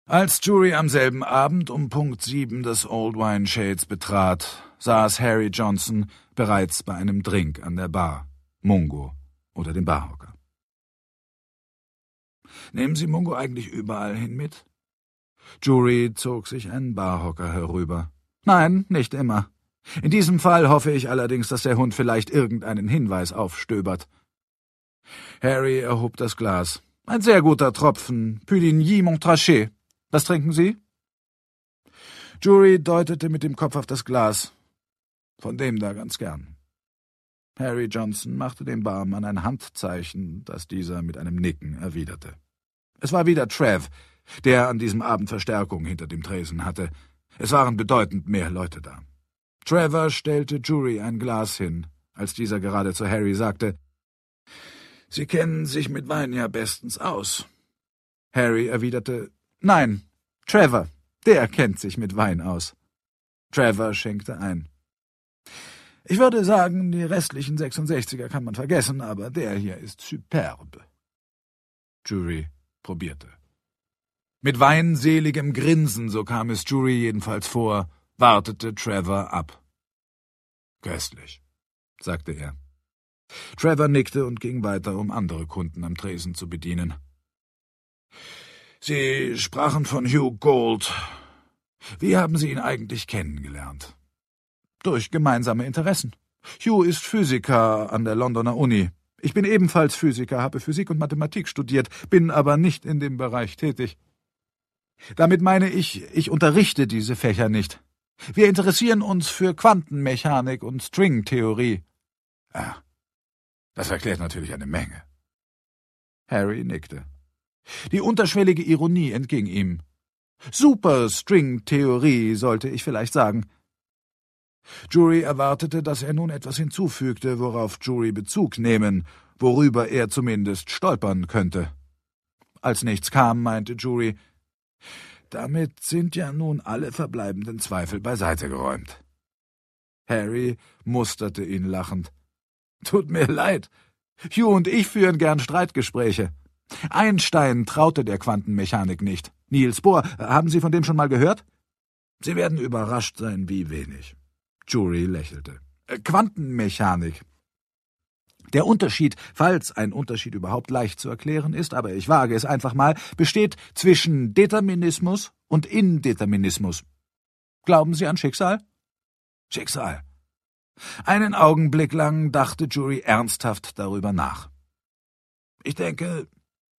Als Jury am selben Abend um Punkt 7 des Old Wine Shades betrat, saß Harry Johnson bereits bei einem Drink an der Bar, Mungo oder dem Barhocker. »Nehmen Sie Mungo eigentlich überall hin mit?« Jury zog sich einen Barhocker herüber. »Nein, nicht immer. In diesem Fall hoffe ich allerdings, dass der Hund vielleicht irgendeinen Hinweis aufstöbert.« Harry erhob das Glas. »Ein sehr guter Tropfen, Puligny Montrachet. Was trinken Sie?« Jury deutete mit dem Kopf auf das Glas. »Von dem da ganz gern.« Harry Johnson machte dem Barmann ein Handzeichen, das dieser mit einem Nicken erwiderte. Es war wieder Trev, der an diesem Abend Verstärkung hinter dem Tresen hatte. Es waren bedeutend mehr Leute da. Trevor stellte Jury ein Glas hin, als dieser gerade zu Harry sagte, »Sie kennen sich mit Wein ja bestens aus.« Harry erwiderte, »Nein, Trevor, der kennt sich mit Wein aus.« Trevor schenkte ein. »Ich würde sagen, die restlichen 66er kann man vergessen, aber der hier ist superbe.« Jury probierte. Mit weinseligem Grinsen, so kam es Jury jedenfalls vor, wartete Trevor ab. »Köstlich«, sagte er. Trevor nickte und ging weiter, um andere Kunden am Tresen zu bedienen. »Sie sprachen von Hugh Gould. Wie haben Sie ihn eigentlich kennengelernt?« »Durch gemeinsame Interessen. Hugh ist Physiker an der Londoner Uni. Ich bin ebenfalls Physiker, habe Physik und Mathematik studiert, bin aber nicht in dem Bereich tätig. Damit meine ich unterrichte diese Fächer nicht. Wir interessieren uns für Quantenmechanik und Stringtheorie.« »Ah, das erklärt natürlich eine Menge.« Harry nickte. Die unterschwellige Ironie entging ihm. Super-String-Theorie, sollte ich vielleicht sagen. Jury erwartete, dass er nun etwas hinzufügte, worauf Jury Bezug nehmen, worüber er zumindest stolpern könnte. Als nichts kam, meinte Jury, »Damit sind ja nun alle verbleibenden Zweifel beiseite geräumt.« Harry musterte ihn lachend. »Tut mir leid. Hugh und ich führen gern Streitgespräche. Einstein traute der Quantenmechanik nicht. Niels Bohr, haben Sie von dem schon mal gehört?« »Sie werden überrascht sein, wie wenig.« Jury lächelte. »Quantenmechanik. Der Unterschied, falls ein Unterschied überhaupt leicht zu erklären ist, aber ich wage es einfach mal, besteht zwischen Determinismus und Indeterminismus. Glauben Sie an Schicksal?« »Schicksal.« Einen Augenblick lang dachte Jury ernsthaft darüber nach. »Ich denke,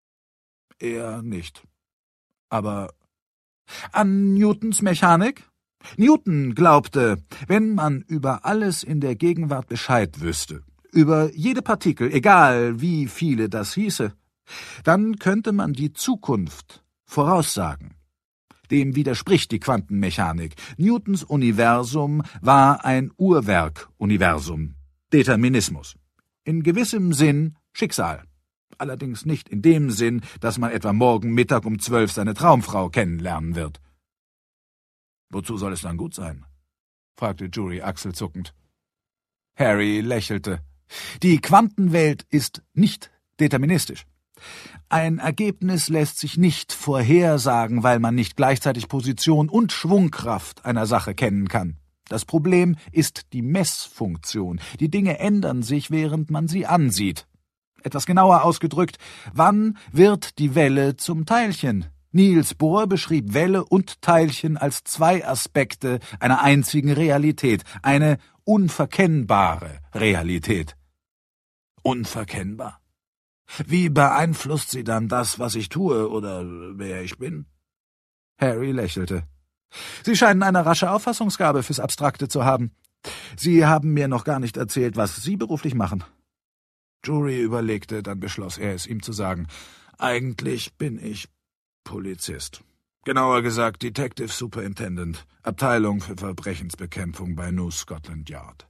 eher nicht. Aber an Newtons Mechanik? Newton glaubte, wenn man über alles in der Gegenwart Bescheid wüsste, über jede Partikel, egal wie viele das hieße, dann könnte man die Zukunft voraussagen. Dem widerspricht die Quantenmechanik. Newtons Universum war ein Uhrwerk-Universum, Determinismus. In gewissem Sinn Schicksal. Allerdings nicht in dem Sinn, dass man etwa morgen Mittag um 12 seine Traumfrau kennenlernen wird. »Wozu soll es dann gut sein?« fragte Jury achselzuckend. Harry lächelte. »Die Quantenwelt ist nicht deterministisch. Ein Ergebnis lässt sich nicht vorhersagen, weil man nicht gleichzeitig Position und Schwungkraft einer Sache kennen kann. Das Problem ist die Messfunktion. Die Dinge ändern sich, während man sie ansieht. Etwas genauer ausgedrückt, wann wird die Welle zum Teilchen? Niels Bohr beschrieb Welle und Teilchen als zwei Aspekte einer einzigen Realität, eine unverkennbare Realität.« »Unverkennbar? Wie beeinflusst sie dann das, was ich tue oder wer ich bin?« Harry lächelte. »Sie scheinen eine rasche Auffassungsgabe fürs Abstrakte zu haben. Sie haben mir noch gar nicht erzählt, was Sie beruflich machen.« Jury überlegte, dann beschloss er, es ihm zu sagen. »Eigentlich bin ich Polizist. Genauer gesagt Detective Superintendent, Abteilung für Verbrechensbekämpfung bei New Scotland Yard.«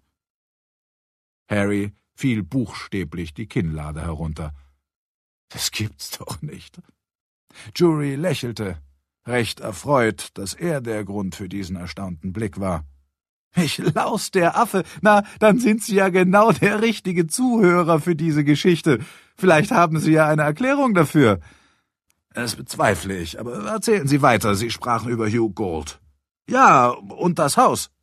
Harry fiel buchstäblich die Kinnlade herunter. »Das gibt's doch nicht.« Jury lächelte, recht erfreut, dass er der Grund für diesen erstaunten Blick war. »Ich laus der Affe, na, dann sind Sie ja genau der richtige Zuhörer für diese Geschichte. Vielleicht haben Sie ja eine Erklärung dafür.« Das bezweifle ich, aber erzählen Sie weiter. Sie sprachen über Hugh Gould. Ja, und das Haus.